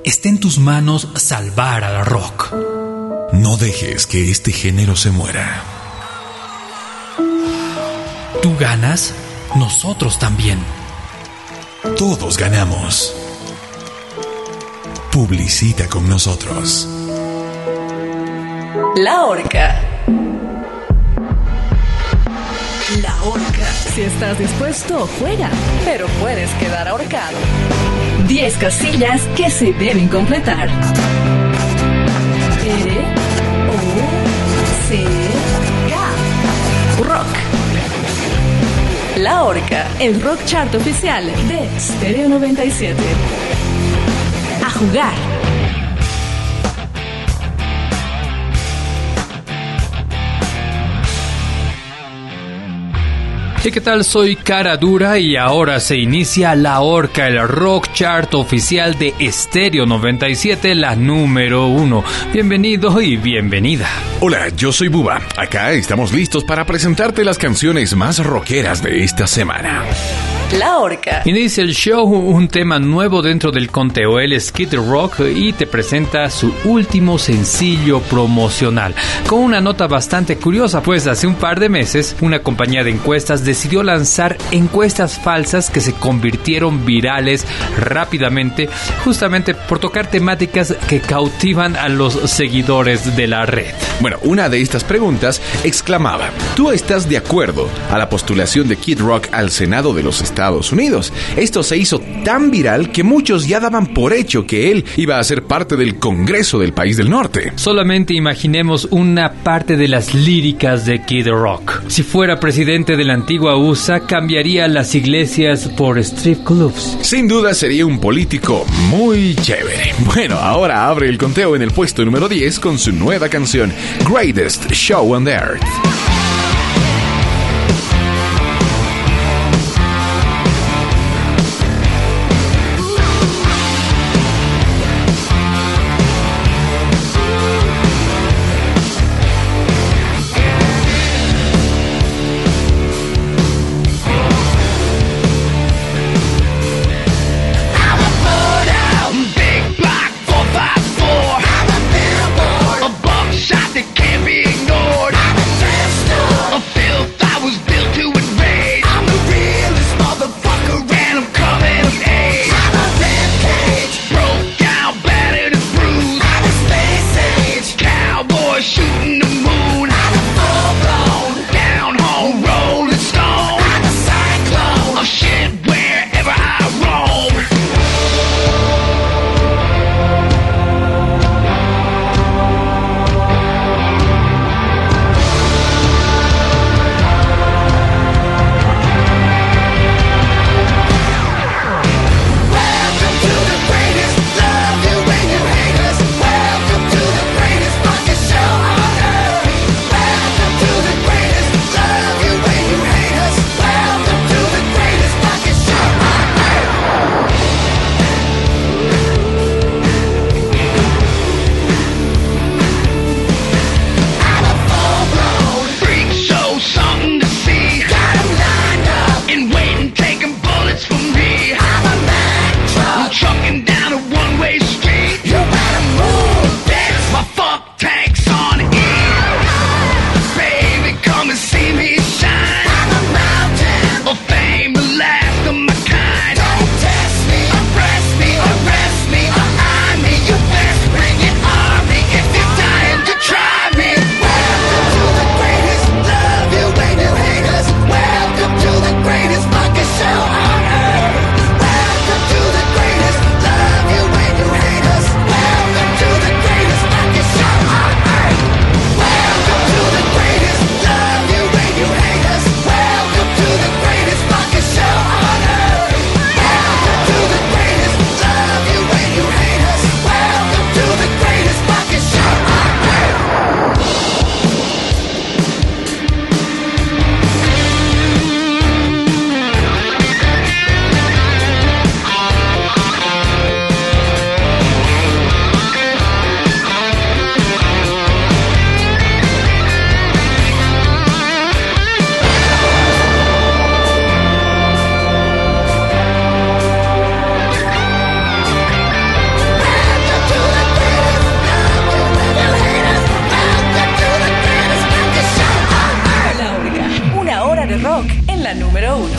está en tus manos salvar al rock. No dejes que este género se muera. Tú ganas, nosotros también. Todos ganamos. Publicita con nosotros. La Orca. La Orca. Si estás dispuesto, juega. Pero puedes quedar ahorcado. 10 casillas que se deben completar. R-O-C-K. Rock. La Orca. El rock chart oficial de Stereo 97. A jugar. ¿Y qué tal? Soy Cara Dura y ahora se inicia La Orca, el rock chart oficial de Stereo 97, la número 1. Bienvenido y bienvenida. Hola, yo soy Buba. Acá estamos listos para presentarte las canciones más rockeras de esta semana. La Orca. Inicia el show un tema nuevo dentro del conteo. Él es Kid Rock y te presenta su último sencillo promocional. Con una nota bastante curiosa, pues hace un par de meses una compañía de encuestas decidió lanzar encuestas falsas que se convirtieron virales rápidamente, justamente por tocar temáticas que cautivan a los seguidores de la red. Bueno, una de estas preguntas exclamaba: ¿tú estás de acuerdo a la postulación de Kid Rock al Senado de los Estados Unidos? Esto se hizo tan viral que muchos ya daban por hecho que él iba a ser parte del Congreso del país del norte. Solamente imaginemos una parte de las líricas de Kid Rock. Si fuera presidente de la antigua USA, cambiaría las iglesias por strip clubs. Sin duda sería un político muy chévere. Bueno, ahora abre el conteo en el puesto número 10 con su nueva canción Greatest Show on Earth. Shot that can't be ignored.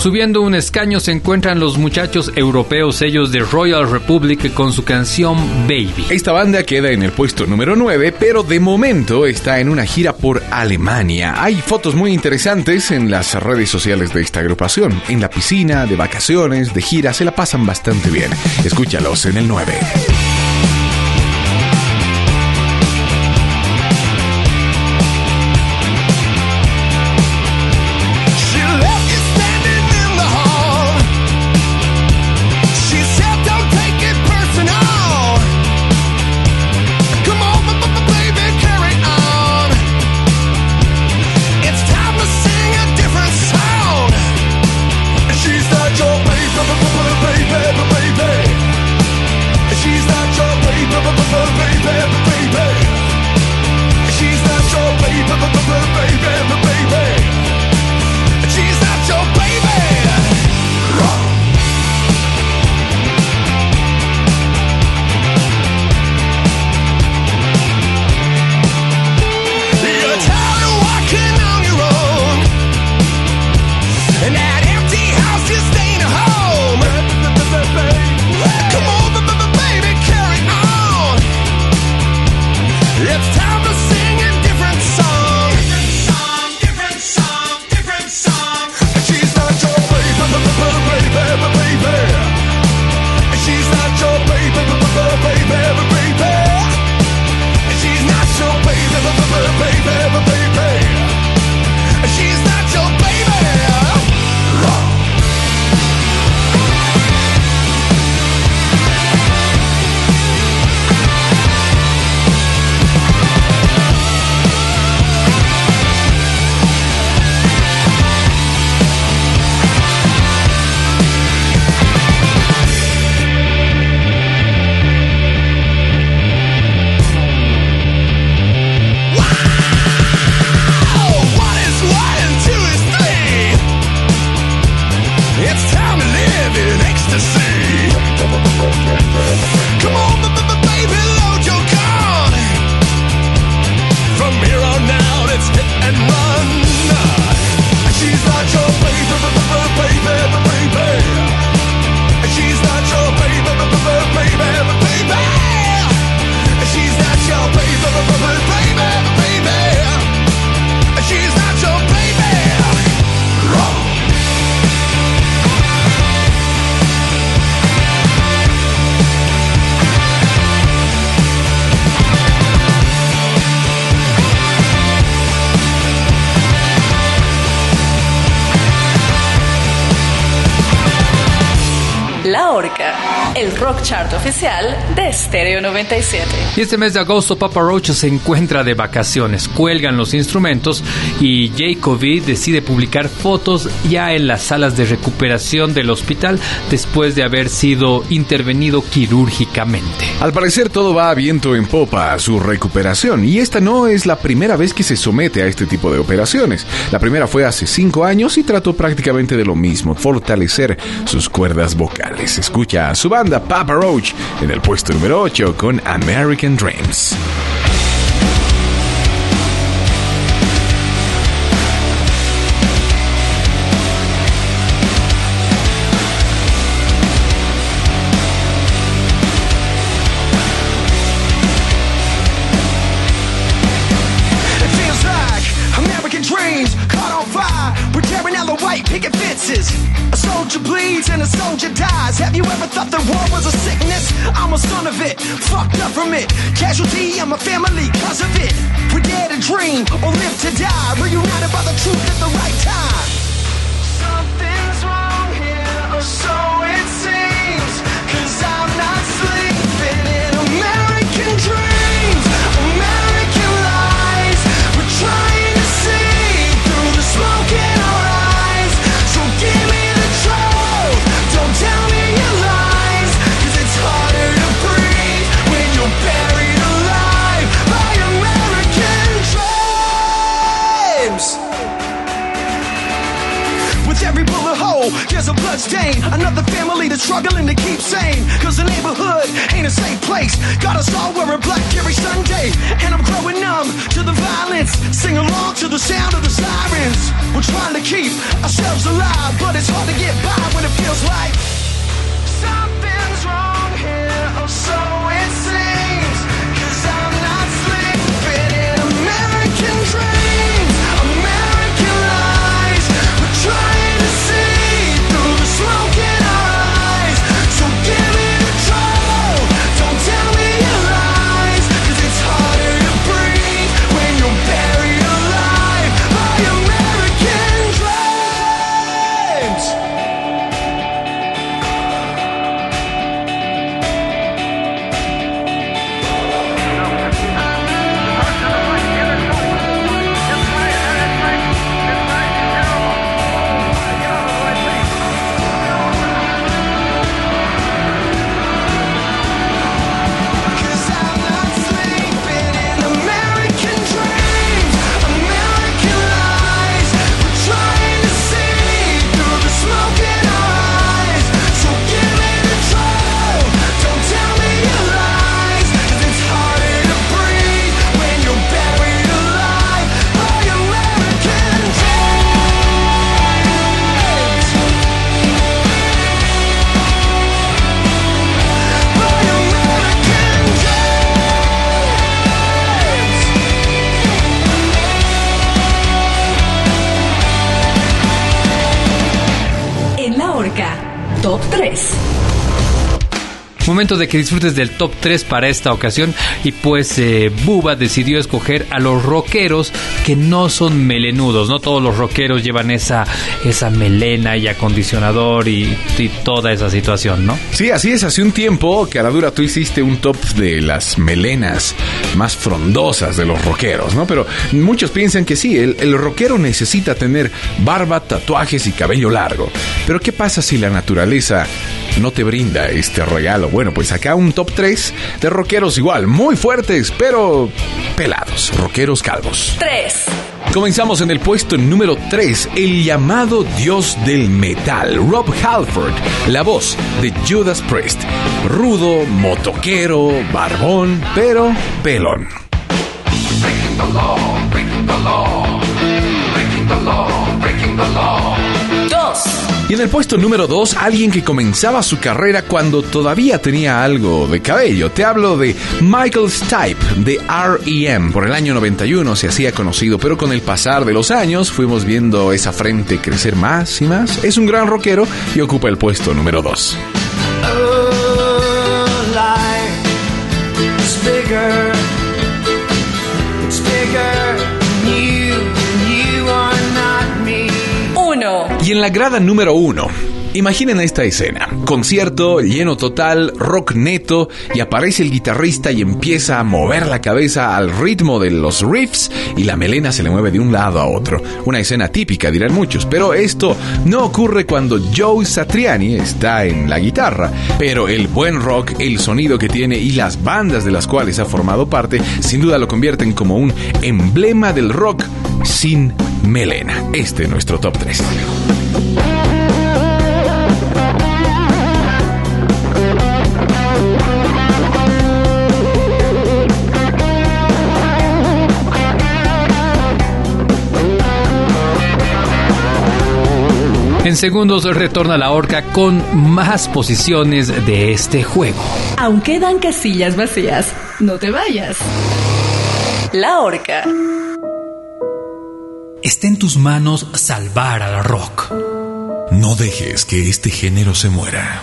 Subiendo un escaño se encuentran los muchachos europeos, ellos de Royal Republic, con su canción Baby. Esta banda queda en el puesto número 9, pero de momento está en una gira por Alemania. Hay fotos muy interesantes en las redes sociales de esta agrupación. En la piscina, de vacaciones, de gira, se la pasan bastante bien. Escúchalos en el 9. La Orca, el rock chart oficial de Stereo 97. Y este mes de agosto Papa Roach se encuentra de vacaciones, cuelgan los instrumentos y Jacoby decide publicar fotos ya en las salas de recuperación del hospital después de haber sido intervenido quirúrgicamente. Al parecer todo va a viento en popa a su recuperación y esta no es la primera vez que se somete a este tipo de operaciones. La primera fue hace 5 años y trató prácticamente de lo mismo, fortalecer sus cuerdas vocales. Escucha a su banda Papa Roach en el puesto número 8 con American Dreams. A soldier bleeds and a soldier dies. Have you ever thought that war was a sickness? I'm a son of it, fucked up from it. Casualty in my family cause of it. We dare to dream or live to die. Reunited by the truth at the right time. Something's wrong here, or so it seems. Cause I'm not sleeping in American dreams. American lies. We're trying to see through the smoke in our eyes. So give me the truth, don't tell me your lies. Cause it's harder to breathe when you're buried alive by American dreams. With every bullet hole, there's a blood stain. Another family that's struggling to keep sane. Cause the neighborhood ain't a safe place. Got us all wearing black every Sunday. And I'm growing numb to the violence. Sing along to the sound of the sirens. We're trying to keep ourselves alive, but it's hard to get by when it feels like something's wrong here, or so it seems. 'Cause I'm not sleeping in American dreams, American lies. We're trying to see through the smoke in our eyes. So give me the trouble, don't tell me your lies. 'Cause it's harder to breathe when you're buried alive by American dreams. Top 3. Momento de que disfrutes del top 3 para esta ocasión. Y pues Bubba decidió escoger a los rockeros que no son melenudos. No todos los rockeros llevan esa melena y acondicionador y toda esa situación, ¿no? Sí, así es. Hace un tiempo, Caradura, tú hiciste un top de las melenas más frondosas de los rockeros, ¿no? Pero muchos piensan que sí, el rockero necesita tener barba, tatuajes y cabello largo. Pero ¿qué pasa si la naturaleza no te brinda este regalo? Bueno, pues acá un top 3 de rockeros igual, muy fuertes, pero pelados, rockeros calvos. 3. Comenzamos en el puesto número 3, el llamado dios del metal, Rob Halford, la voz de Judas Priest. Rudo, motoquero, barbón, pero pelón. Breaking the law, breaking the law, breaking the law, breaking the law. 2. Y en el puesto número 2, alguien que comenzaba su carrera cuando todavía tenía algo de cabello. Te hablo de Michael Stipe, de R.E.M. Por el año 91 se hacía conocido, pero con el pasar de los años fuimos viendo esa frente crecer más y más. Es un gran rockero y ocupa el puesto número 2. Oh, life is bigger. It's bigger than you are not me. 1. Y en la grada número 1, imaginen esta escena. Concierto, lleno total, rock neto, y aparece el guitarrista y empieza a mover la cabeza al ritmo de los riffs y la melena se le mueve de un lado a otro. Una escena típica, dirán muchos, pero esto no ocurre cuando Joe Satriani está en la guitarra. Pero el buen rock, el sonido que tiene y las bandas de las cuales ha formado parte, sin duda lo convierten como un emblema del rock sin melena. Este es nuestro top 3. En segundos retorna la horca con más posiciones de este juego. Aún quedan casillas vacías. No te vayas. La horca. Está en tus manos salvar al rock. No dejes que este género se muera.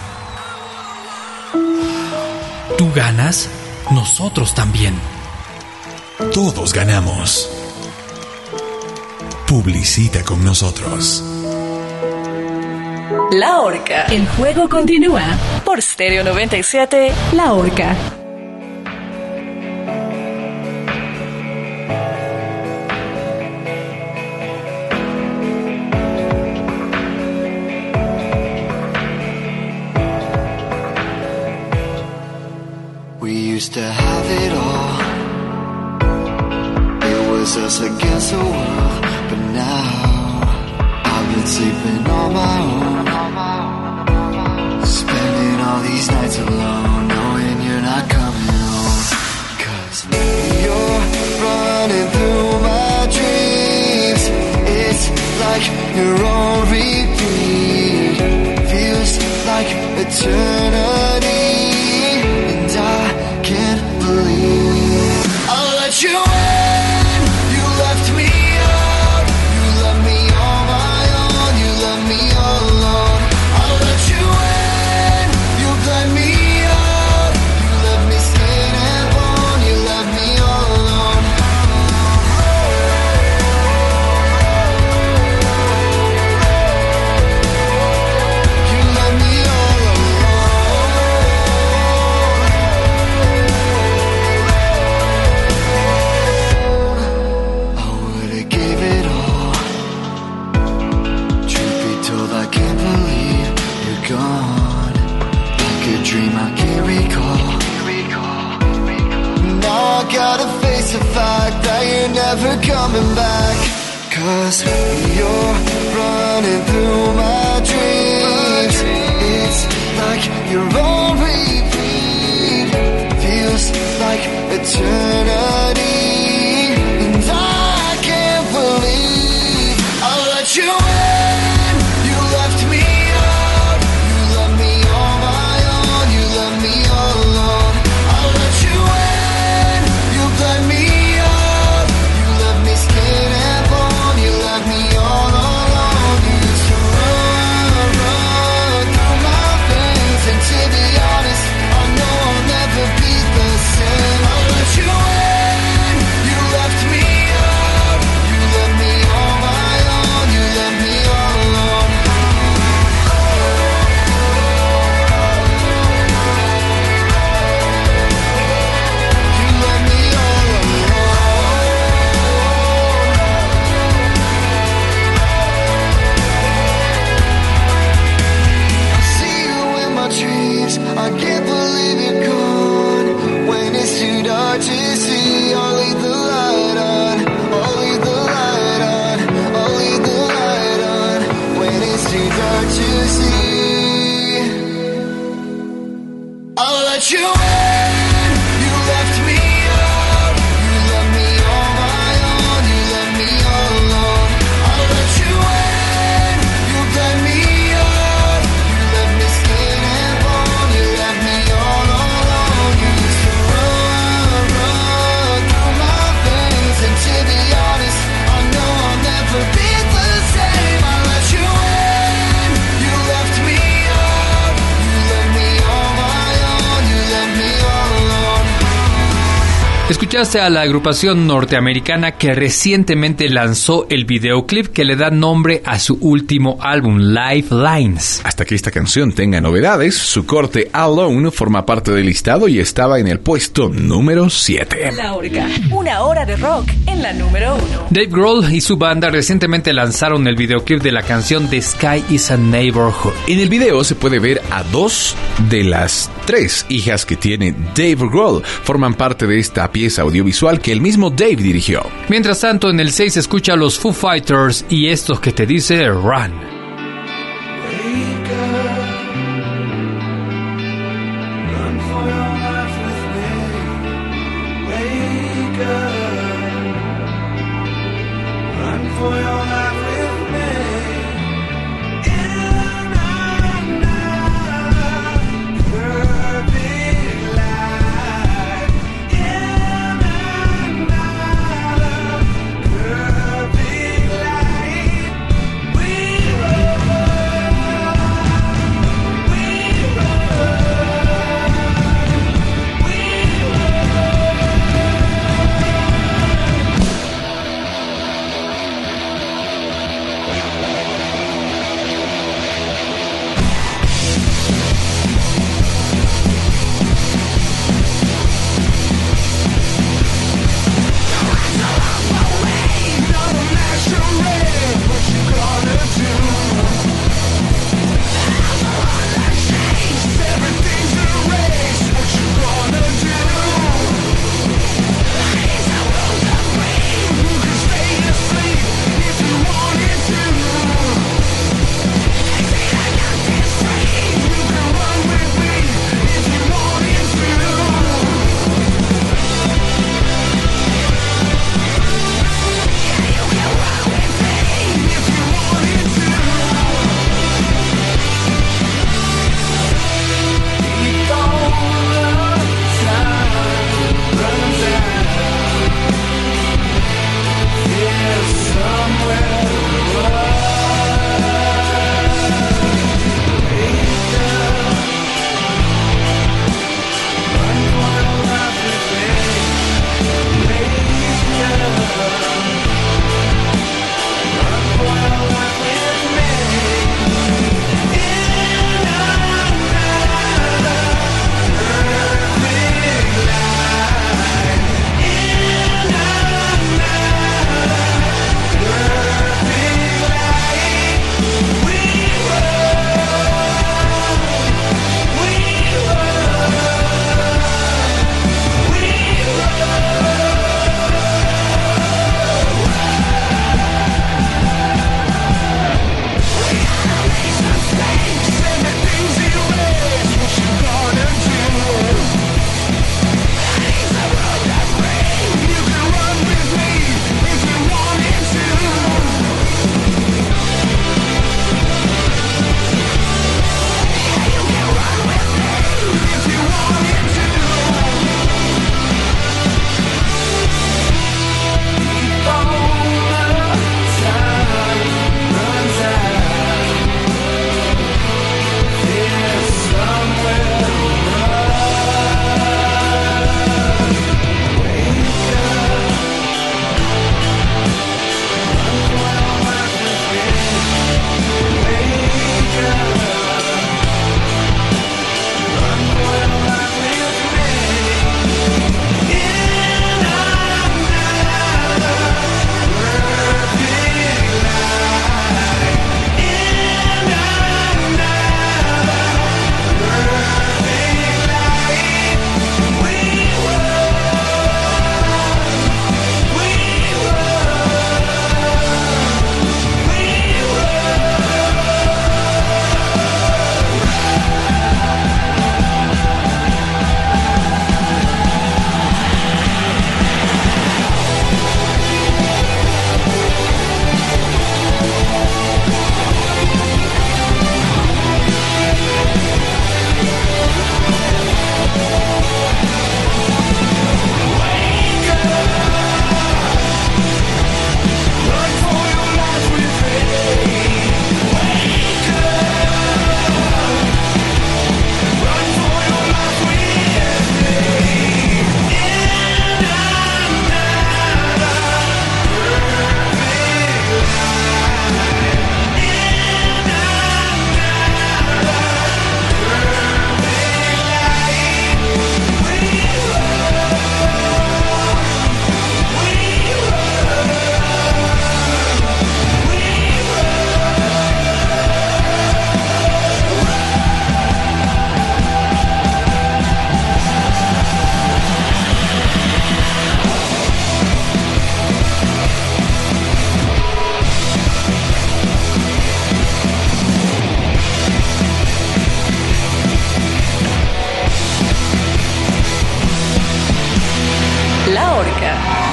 Tú ganas, nosotros también. Todos ganamos. Publicita con nosotros. La horca. El juego continúa. Por Stereo 97. La horca. We used to have it all. It was us against the world. But now I've been sleeping on my own. Spending all these nights alone, knowing you're not coming home. 'Cause you're running through my dreams. It's like like you're on repeat. Feels like eternity, and I can't believe I'll let you in. You left me out. You left me on my own. You left me all alone. I'll let you in. You bled me out. You left me skin and bone. You left me all alone. You left me all alone. I would've gave it all. Truth be told, I can't believe you're gone. Like a dream I can't recall. Now I gotta face the fact that you're never coming back. 'Cause you're running through my dreams. It's like you're on repeat. Feels like eternity, and I can't believe I'll let you in. You left me out. You left me on my own. You left me all alone. I'll let you in. You bled me out. You left me skin and bone. You left me all alone. You used to run through my veins, and to be honest, I know I'll never be the same. I'll let you in. You left me out. You left me on my own. You left me all alone. You left me all alone. I see you in my dreams. I can't believe you're gone. When it's too dark to see, I'll leave the light on. I'll leave the light on. I'll leave the light on. When it's too dark to see, I'll let you in. You left me out. You left me on my own. You left me all alone. I'll let you in. You bled me out. You left me skin and bone. You left me all alone. You used to run through my veins, and to be honest, I know I'll never be the same. I let you in. You left me out. You left me on my own. You left me all alone. Escuchaste a la agrupación norteamericana que recientemente lanzó el videoclip que le da nombre a su último álbum, Lifelines. Hasta que esta canción tenga novedades, su corte Alone forma parte del listado y estaba en el puesto número 7. La Orga, una hora de rock en la número 1. Dave Grohl y su banda recientemente lanzaron el videoclip de la canción The Sky is a Neighborhood. En el video se puede ver a 2 de las 3 hijas que tiene Dave Grohl. Forman parte de esta pieza audiovisual que el mismo Dave dirigió. Mientras tanto, en el 6 escucha a los Foo Fighters y estos que te dice Run. We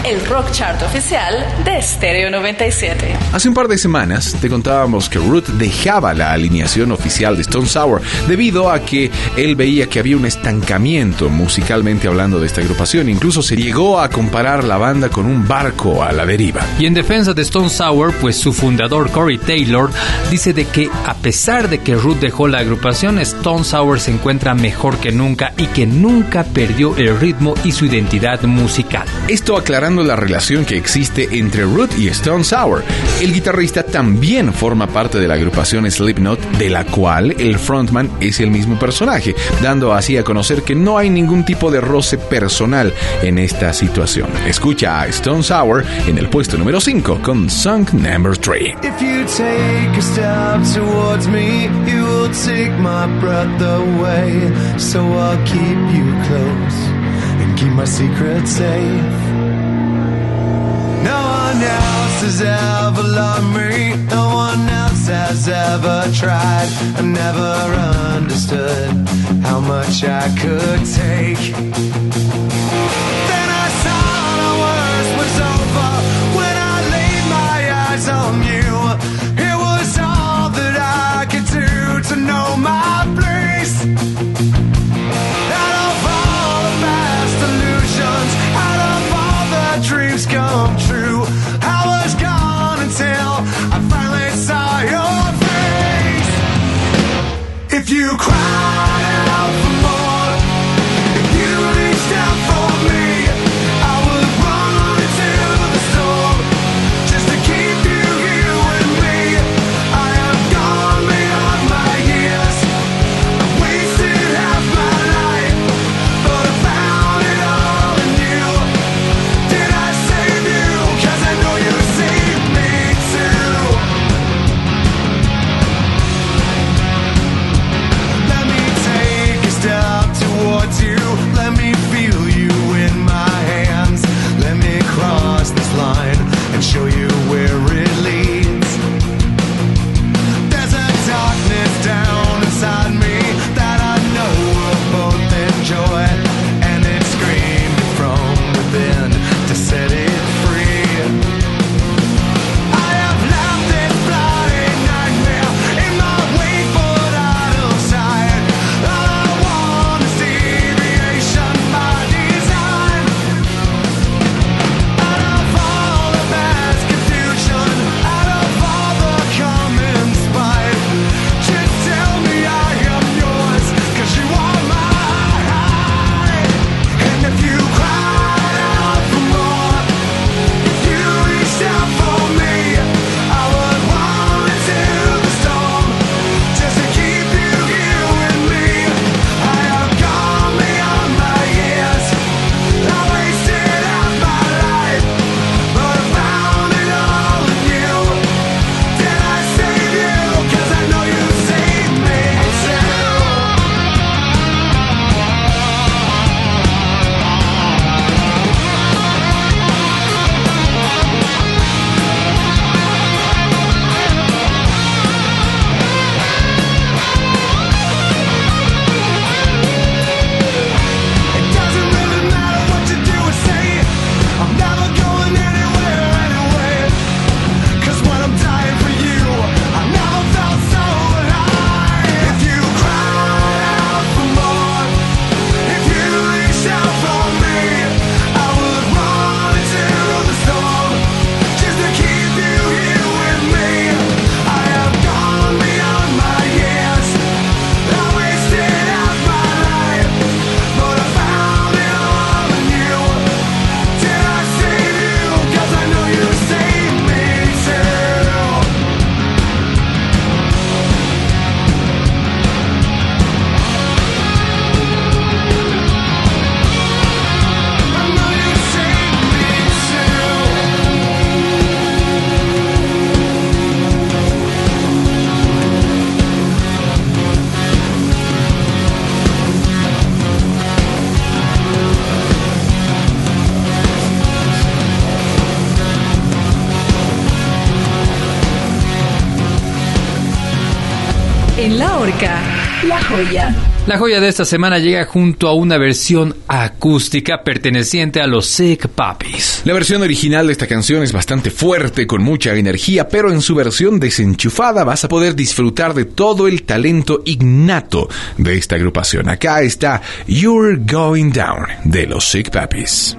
el Rock Chart oficial de Stereo 97. Hace un par de semanas te contábamos que Ruth dejaba la alineación oficial de Stone Sour debido a que él veía que había un estancamiento musicalmente hablando de esta agrupación. Incluso se llegó a comparar la banda con un barco a la deriva. Y en defensa de Stone Sour, pues su fundador Corey Taylor dice de que a pesar de que Ruth dejó la agrupación, Stone Sour se encuentra mejor que nunca y que nunca perdió el ritmo y su identidad musical. Esto aclarando la relación que existe entre Ruth y Stone Sour. El guitarrista también forma parte de la agrupación Slipknot, de la cual el frontman es el mismo personaje, dando así a conocer que no hay ningún tipo de roce personal en esta situación. Escucha a Stone Sour en el puesto número 5 con Song Number 3. If you take a step towards me, you will take my breath away. So I'll keep you close and keep my secret safe. No one else has ever loved me. No one else has ever tried. I never understood how much I could take. Then I saw the worst was over when I laid my eyes on you. It was all that I could do to know my place. Out of all the past illusions, out of all the dreams come true, I was gone until I finally saw your face. If you cried out for more, if you reached out for me, I would run into the storm just to keep you here with me. I have gone beyond my years, I wasted half my life, but I found it all in you. Did I save you? 'Cause I know you saved me too. Let me take a step towards you. Let me feel you in my hands. Let me cross this line and show you where it leads. There's a darkness down inside me that I know we'll both enjoy, and it's screaming from within to set it free. I have left this bloody nightmare in my wake, but out of sight. All I want is deviation by design. Out of all the past confusion, out of all the common spite, just tell me I am yours, 'cause you are mine. And if you cried out for more, if you reached out for me, I would run into the storm just to keep you here with me. I have gone beyond my years, I wasted half my life, but I found it all in you. Did I save you? 'Cause I know you saved me too. It doesn't really matter what you do or say, I'm never going anywhere anyway. 'Cause when I'm dying for you, I never felt so high. If you cried out for more, if you reached out for me, I would run into the storm just to keep you here with me. I have gone beyond my years, I wasted half my life, but I found it all in you. Did I save you? 'Cause I know you saved me too. I know you saved me too. En La Horca, La Joya. La joya de esta semana llega junto a una versión acústica perteneciente a los Sick Puppies. La versión original de esta canción es bastante fuerte, con mucha energía, pero en su versión desenchufada vas a poder disfrutar de todo el talento innato de esta agrupación. Acá está You're Going Down de los Sick Puppies.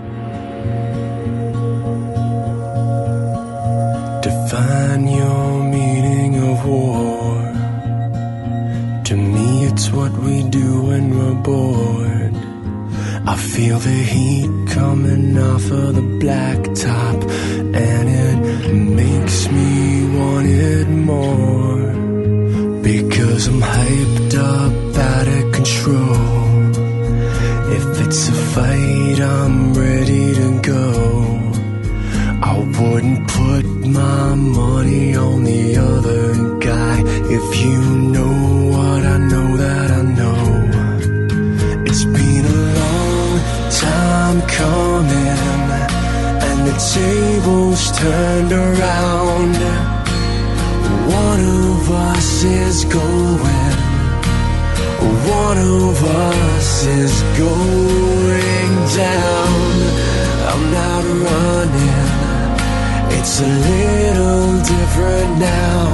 Define your meaning of war. To me it's what we do when we're bored. I feel the heat coming off of the blacktop, and it makes me want it more. Because I'm hyped up, out of control. If it's a fight, I'm ready to go. I wouldn't put my money on the other guy. If you know what I know that I know. It's been a long time coming, and the tables turned around. One of us is going, one of us is going down. I'm not running, it's a little different now.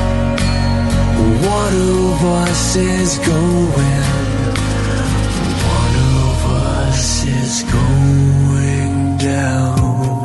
One of us is going, one of us is going down.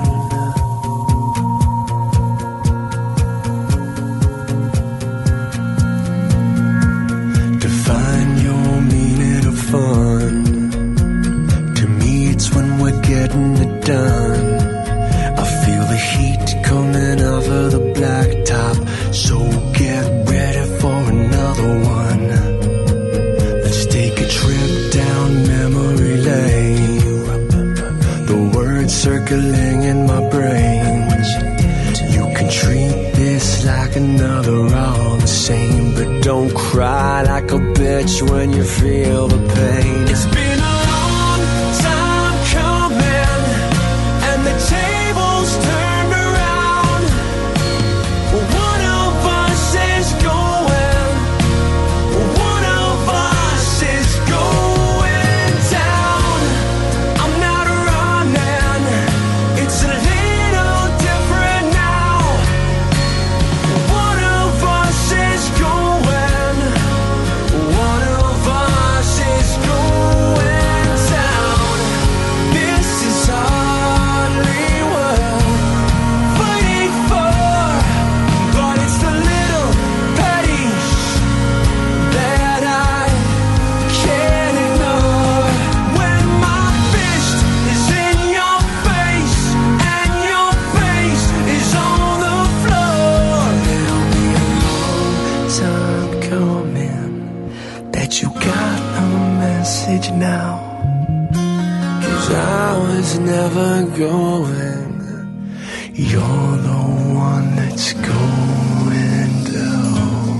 Define your meaning of fun. To me it's when we're getting it done. I feel the heat coming off of the blacktop, so get ready for another one. Let's take a trip down memory lane. The words circling in my brain. You can treat this like another, all the same, but don't cry like a bitch when you feel the pain. It's been a long time coming, and the tables turned around. One of us is going, one of us is going down. I'm not running, it's a little different now. One of us is going, one of us is going down. This is hardly worth fighting for, but it's the little petties that I can't ignore. When my fist is in your face and your face is on the floor, it'll be a long time coming that you got a message now. 'Cause I was never going, you're the one that's going down.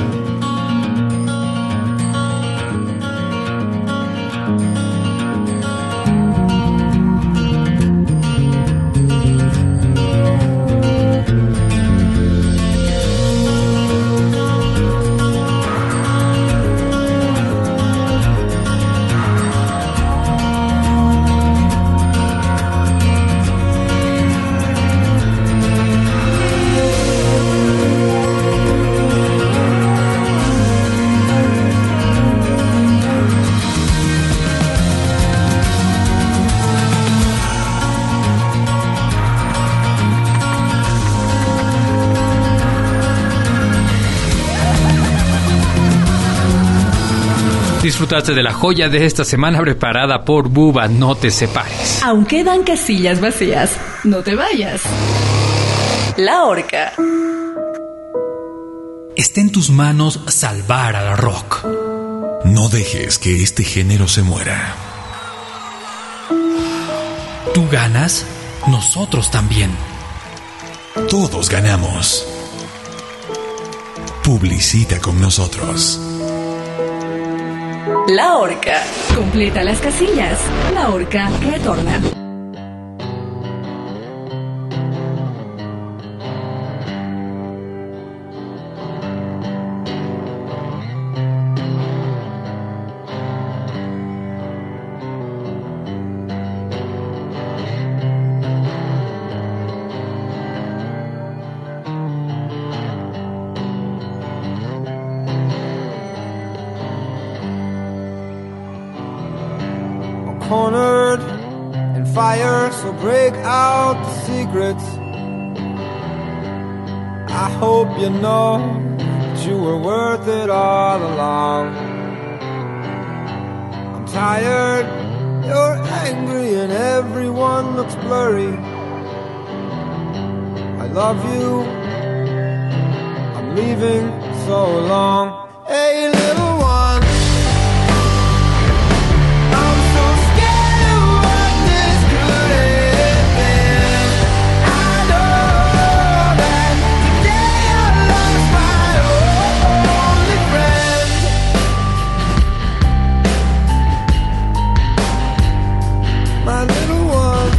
Disfrutaste de la joya de esta semana preparada por Buba. No te separes. Aún quedan casillas vacías. No te vayas. La Horca. Está en tus manos salvar al rock. No dejes que este género se muera. Tú ganas, nosotros también. Todos ganamos. Publicita con nosotros. La Horca. Completa las casillas. La Horca retorna. cornered in fire, so break out the secrets. I hope you know that you were worth it all along. I'm tired, you're angry, and everyone looks blurry. I love you, I'm leaving so long. Hey, little one, I'm so scared of what this could have been. I know that today I lost my only friend. My little one,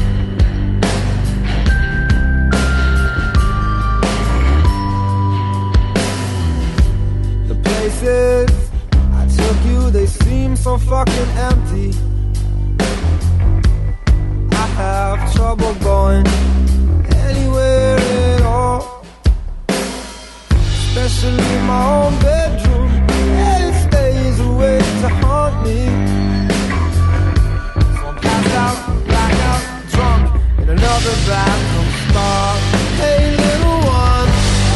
the places I took you, they seem so fucking empty. I have trouble going anywhere at all, especially my own bedroom. It stays away to haunt me. So I'm passed out, blackout, drunk in another bathroom stall. Hey, little one,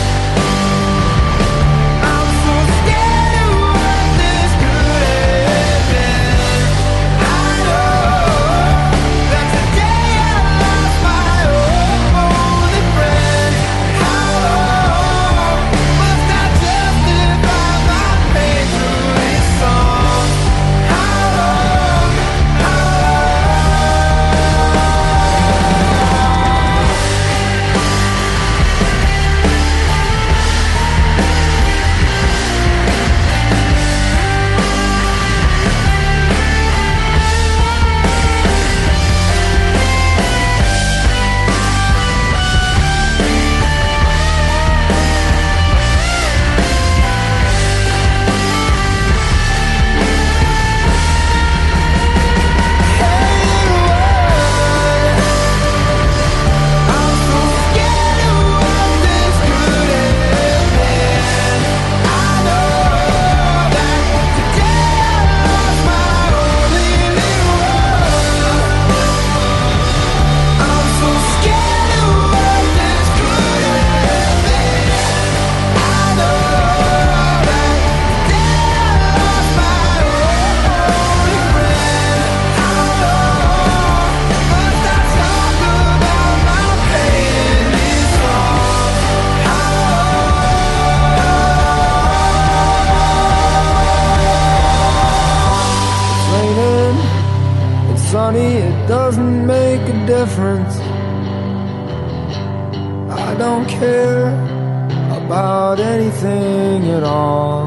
I'm so scared of what this could have been. I know that today I lost my only friend. How long must I justify my pain through this song? How long, how sunny, it doesn't make a difference. I don't care about anything at all.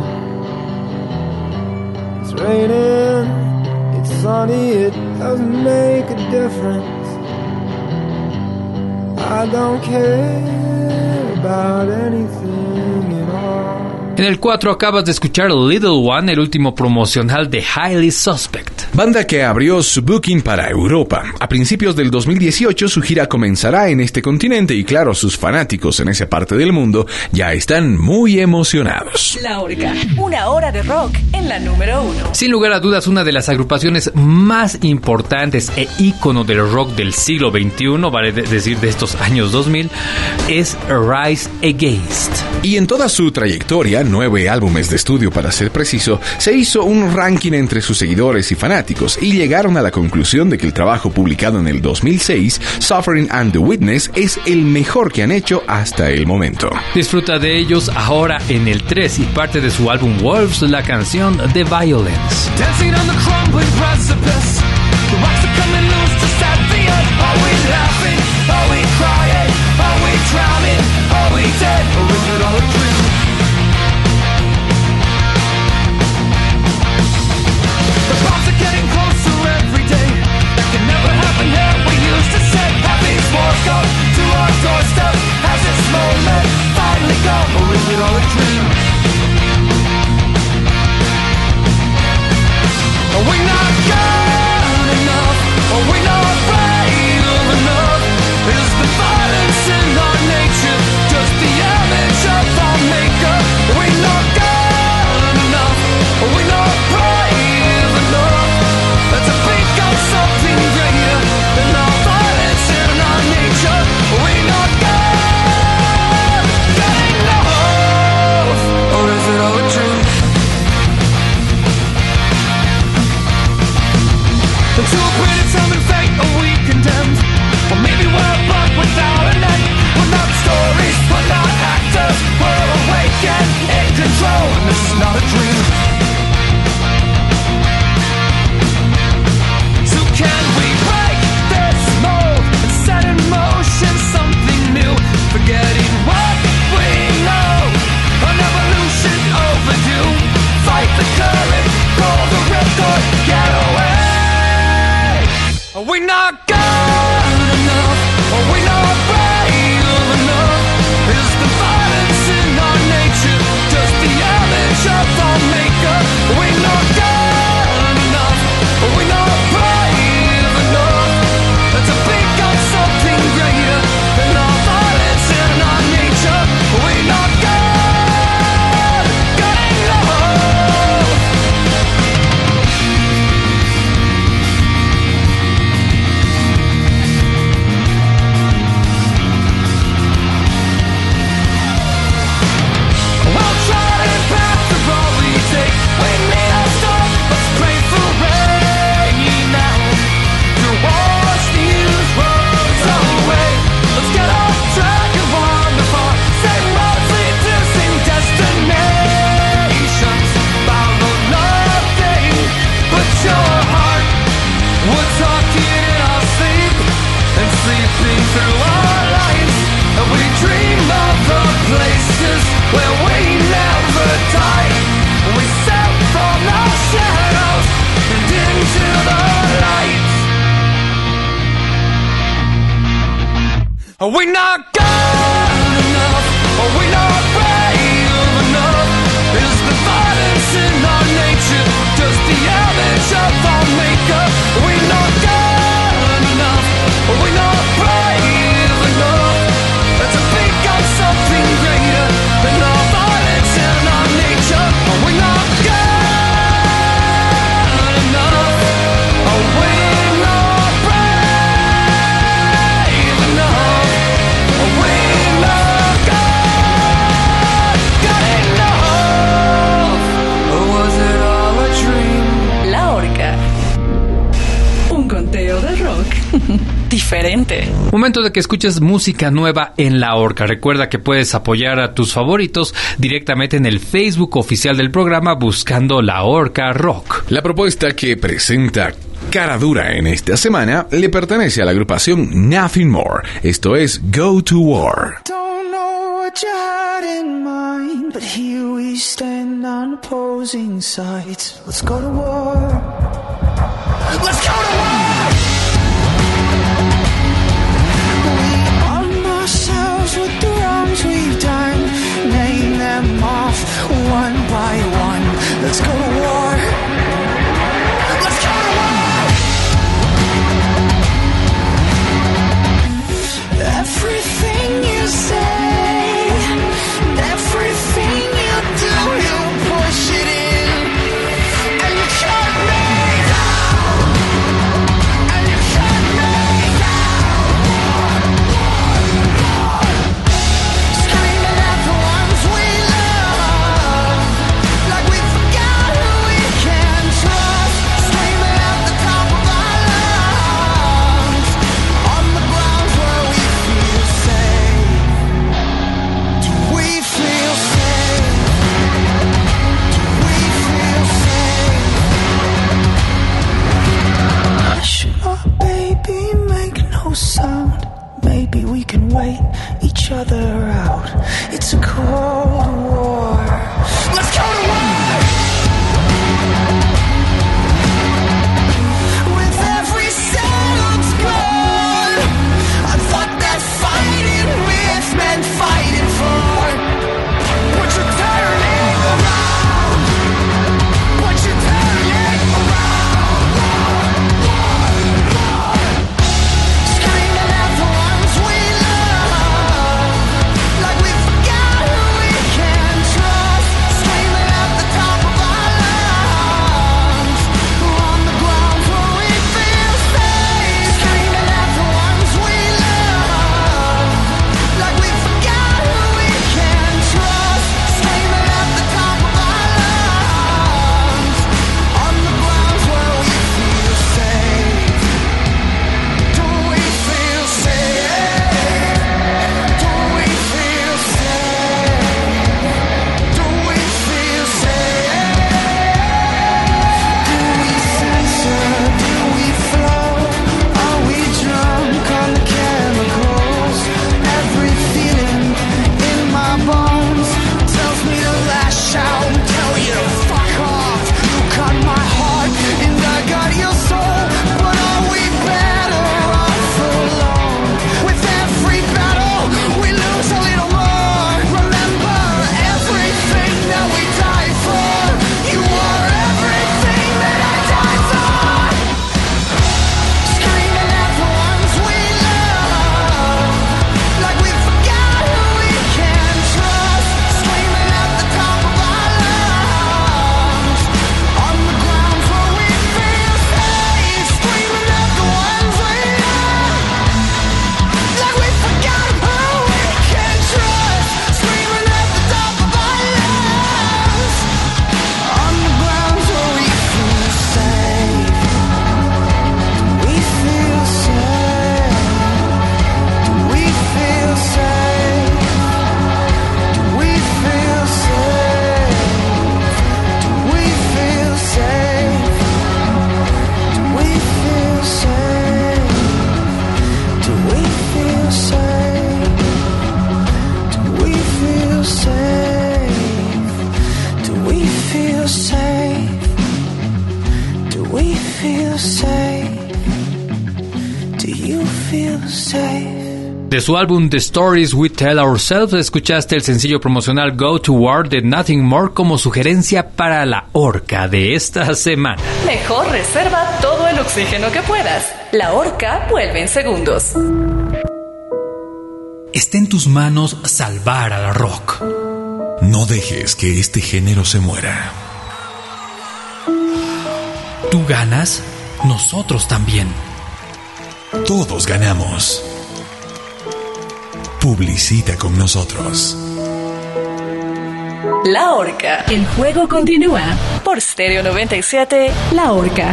It's raining, it's sunny, it doesn't make a difference. I don't care about anything at all. En el 4 acabas de escuchar Little One, el último promocional de Highly Suspect. Banda que abrió su booking para Europa. A principios del 2018 su gira comenzará en este continente y claro, sus fanáticos en esa parte del mundo ya están muy emocionados. La Orca, una hora de rock en la número 1. Sin lugar a dudas, una de las agrupaciones más importantes e ícono del rock del siglo XXI, vale decir de estos años 2000, es Rise Against. Y en toda su trayectoria, 9 álbumes de estudio para ser preciso, se hizo un ranking entre sus seguidores y fanáticos y llegaron a la conclusión de que el trabajo publicado en el 2006, Suffering and the Witness, es el mejor que han hecho hasta el momento. Disfruta de ellos ahora en el 3 y parte de su álbum Wolves, la canción The Violence. Dancing on the crumbling precipice. The rocks are coming loose to set the earth. Are we laughing? Are we crying? Are we drowning? Are we dead? Or is it all a dream? The bombs are getting closer every day. That can never happen here. We used to say, have these wars come to our doorstep? Has this moment finally come? Or is it all a dream? Are we not good? Until pretty time and fate are we condemned. Or maybe we're a bug without an end. We're not stories, we're not actors. We're awake and in control, and this is not a dream. So can we break this mold and set in motion something new? Forgetting what we know, an evolution overdue. Fight the current, roll the ripcord, get away. Are we not good enough? Are we not brave enough? Is the violence in our nature just the image of our maker? Are we not good enough? Are we not brave enough to become something greater than our violence in our nature? Are we not good enough? We'll try to pass the road we take. We need a stop. Let's pray for rain now to wash these roads away. Let's get off track and wander far. Same roads lead to same destinations. Follow nothing but your heart. We're talking in our sleep and sleeping through our lives. And we dream of the places where we never die. We step from the shadows and into the light. Are we not good enough? Are we not brave enough? Is the violence in our nature just the image of our maker? Are we not good enough? Are we not brave enough to become something greater than our violence in our nature? Are we not good enough? Are we not brave enough? Are we not good enough? Or was it all a dream? La Orca. Un conteo de rock Diferente. Momento de que escuches música nueva en La Orca. Recuerda que puedes apoyar a tus favoritos directamente en el Facebook oficial del programa buscando La Orca Rock. La propuesta que presenta Cara Dura en esta semana le pertenece a la agrupación Nothing More. Esto es Go to War. Don't know what you had in mind, but here we stand on opposing sides. Let's go to war. Let's go to war! We arm ourselves with the wrongs we've done, name them off one by one. Let's go to war. Let's go to war! Everything you say, everything you do, you push it in, and you cut me down, and you cut me down. Screaming at the ones we love, like we forgot who we can trust. Screaming at the top of our lungs, on the grounds where we feel safe. Do we feel safe? Do we feel safe? Hush, oh baby, make no sound. Maybe we can wait each other out. It's a cold war. Let's go to war! With every settled score, I thought that fighting with meant fighting for. But you're turning around. But you're turning around. Screaming at the ones we love, like we forgot who we can you feel safe. De su álbum The Stories We Tell Ourselves, escuchaste el sencillo promocional Go to War de Nothing More como sugerencia para la horca de esta semana. Mejor reserva todo el oxígeno que puedas. La horca vuelve en segundos. Está en tus manos salvar al rock. No dejes que este género se muera. Tú ganas, nosotros también. Todos ganamos. Publicita con nosotros. La horca. El juego continúa. Por Stereo 97. La horca.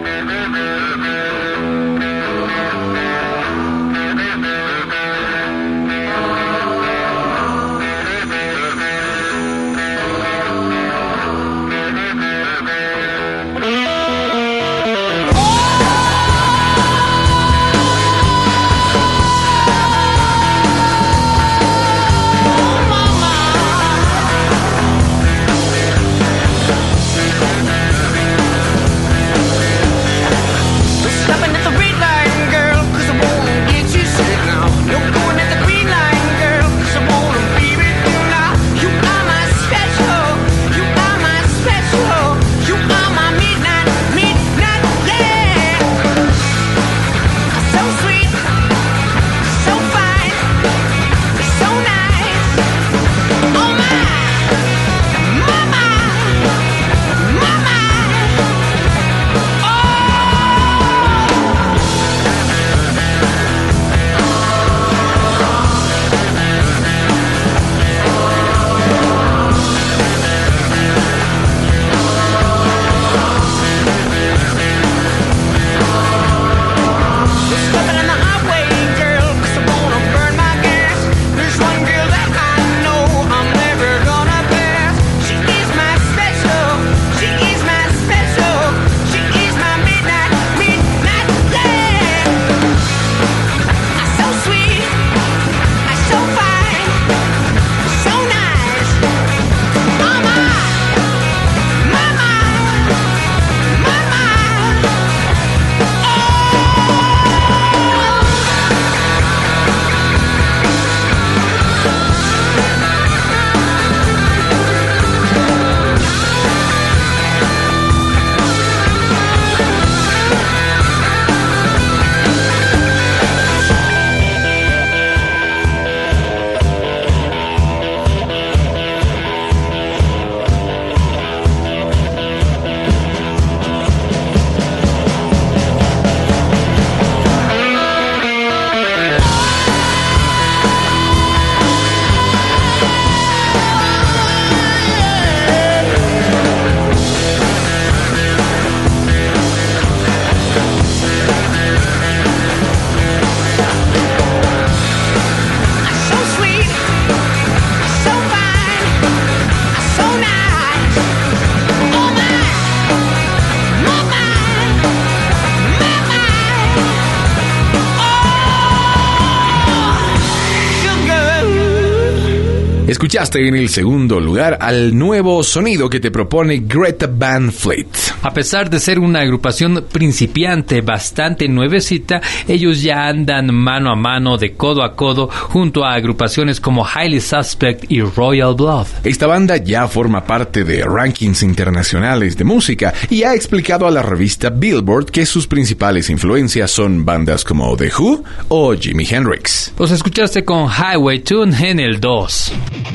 Escuchaste en el segundo lugar al nuevo sonido que te propone Greta Van Fleet. A pesar de ser una agrupación principiante bastante nuevecita, ellos ya andan mano a mano, de codo a codo, junto a agrupaciones como Highly Suspect y Royal Blood. Esta banda ya forma parte de rankings internacionales de música y ha explicado a la revista Billboard que sus principales influencias son bandas como The Who o Jimi Hendrix. Los escuchaste con Highway Tune en el 2.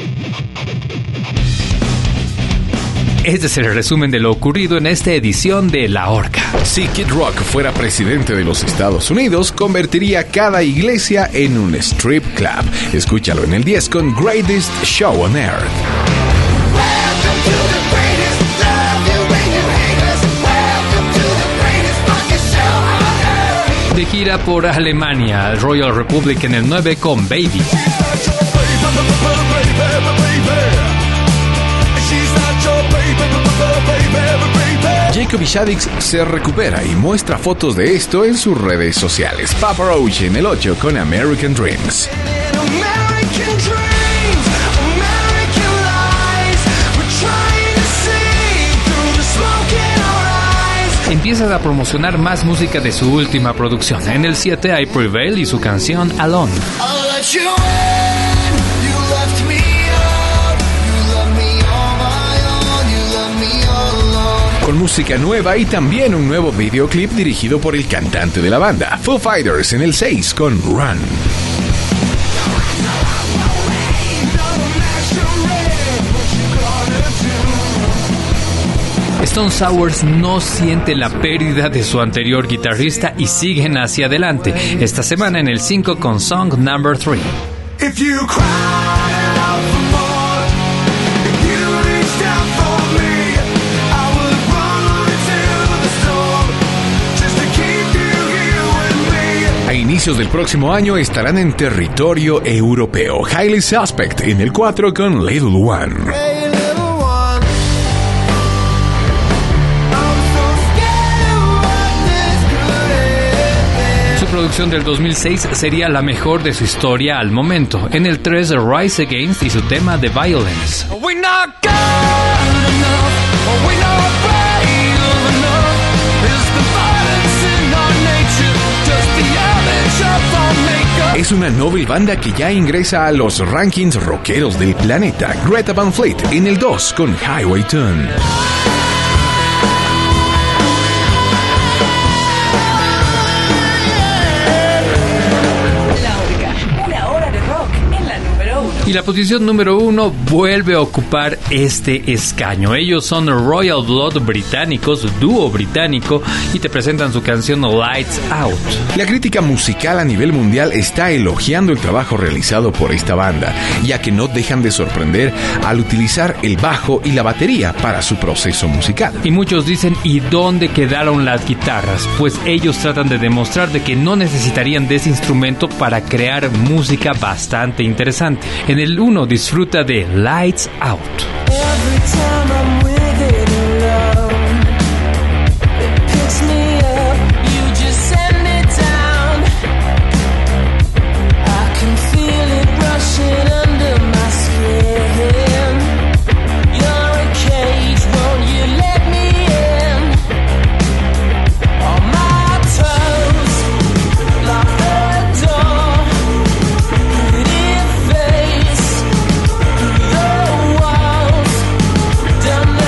Este es el resumen de lo ocurrido en esta edición de La Horca. Si Kid Rock fuera presidente de los Estados Unidos, convertiría cada iglesia en un strip club. Escúchalo en el 10 con Greatest Show on Earth. De gira por Alemania, Royal Republic en el 9 con Baby. Jacob Shaddix se recupera y muestra fotos de esto en sus redes sociales. Papa Roach en el 8 con American Dreams. empieza a promocionar más música de su última producción. En el 7, I Prevail y su canción Alone. Con música nueva y también un nuevo videoclip dirigido por el cantante de la banda, Foo Fighters, en el 6 con Run. Stone Sours no siente la pérdida de su anterior guitarrista y siguen hacia adelante. Esta semana en el 5 con Song Number 3. If you cry out for more, if you reached out for me, I would run into the storm just to keep you here with me. A inicios del próximo año estarán en territorio europeo. Highly Suspect en el 4 con Little One. Hey, little one, I'm so scared of what this could Su producción del 2006 sería la mejor de su historia al momento. En el 3, Rise Against y su tema The Violence. end. We're not good enough, we're not brave enough. Is the violence in our nature just the image of our makeup? Es una novel banda que ya ingresa a los rankings rockeros del planeta. Greta Van Fleet en el 2 con Highway Tune. La Orga, una hora de rock en la número 1. Y la posición número 1 vuelve a ocupar este escaño. Ellos son Royal Blood británicos, dúo británico, y te presentan su canción Lights Out. La crítica musical a nivel mundial está elogiando el trabajo realizado por esta banda, ya que no dejan de sorprender al utilizar el bajo y la batería para su proceso musical. Y muchos dicen, ¿y dónde quedaron las guitarras? Pues ellos tratan de demostrar de que no necesitarían de ese instrumento para crear música bastante interesante. En el 1 disfruta de Lights Out. Every time I'm with it alone, it picks me up, you just send it down. I can feel it rushing under my skin. You're a cage, won't you let me in? On my toes, lock the door. Pretty face, the walls, done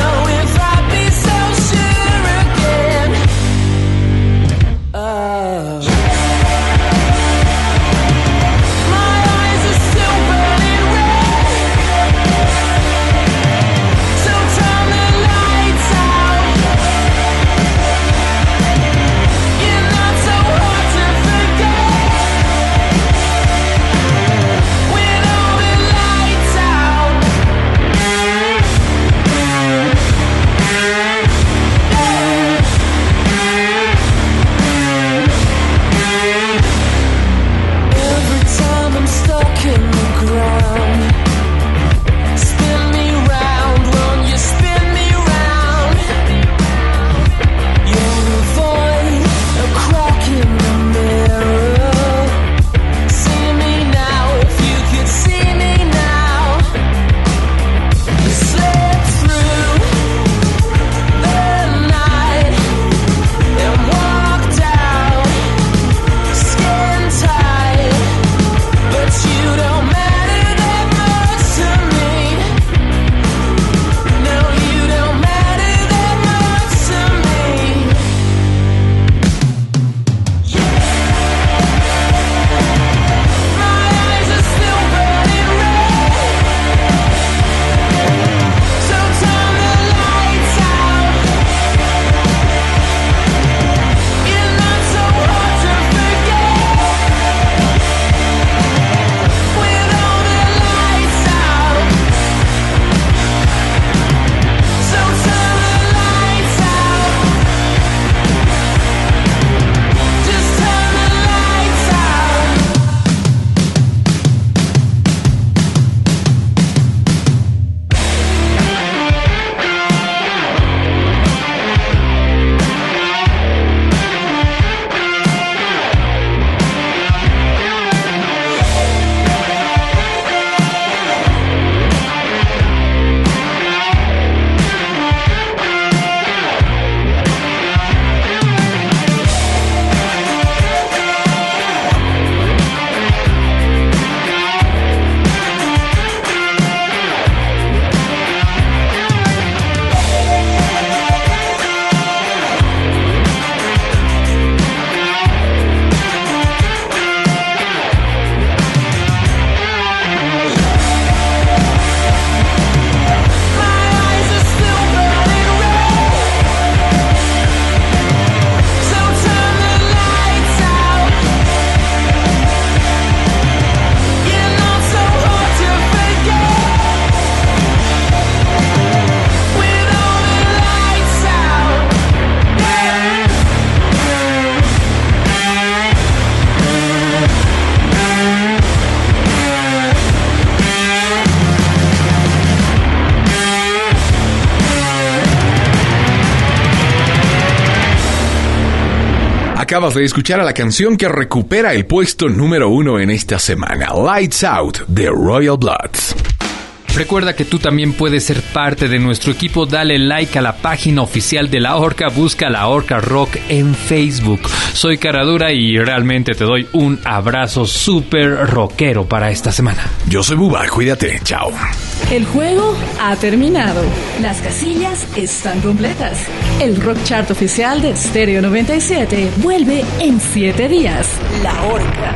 Acabas de escuchar a la canción que recupera el puesto número 1 en esta semana, Lights Out, de Royal Blood. Recuerda que tú también puedes ser parte de nuestro equipo. Dale like a la página oficial de La Horca. Busca La Horca Rock en Facebook. Soy Caradura y realmente te doy un abrazo súper rockero para esta semana. Yo soy Buba, cuídate, chao. El juego ha terminado. Las casillas están completas. El Rock Chart oficial de Stereo 97 vuelve en 7 días. La Horca.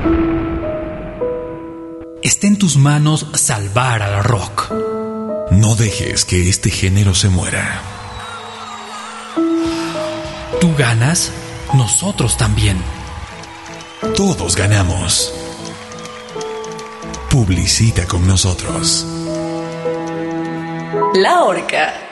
Está en tus manos salvar al rock. No dejes que este género se muera. Tú ganas, nosotros también. Todos ganamos. Publicita con nosotros. La Horca.